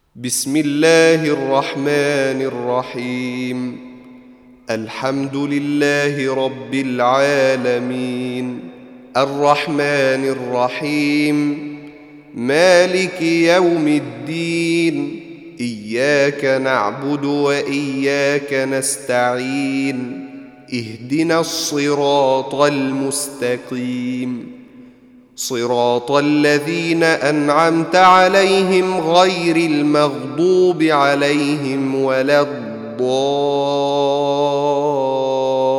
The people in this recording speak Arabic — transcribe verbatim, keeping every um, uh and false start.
بسم الله الرحمن الرحيم. الحمد لله رب العالمين، الرحمن الرحيم، مالك يوم الدين. إياك نعبد وإياك نستعين، اهدنا الصراط المستقيم، صراط الذين أنعمت عليهم غير المغضوب عليهم ولا الضالين.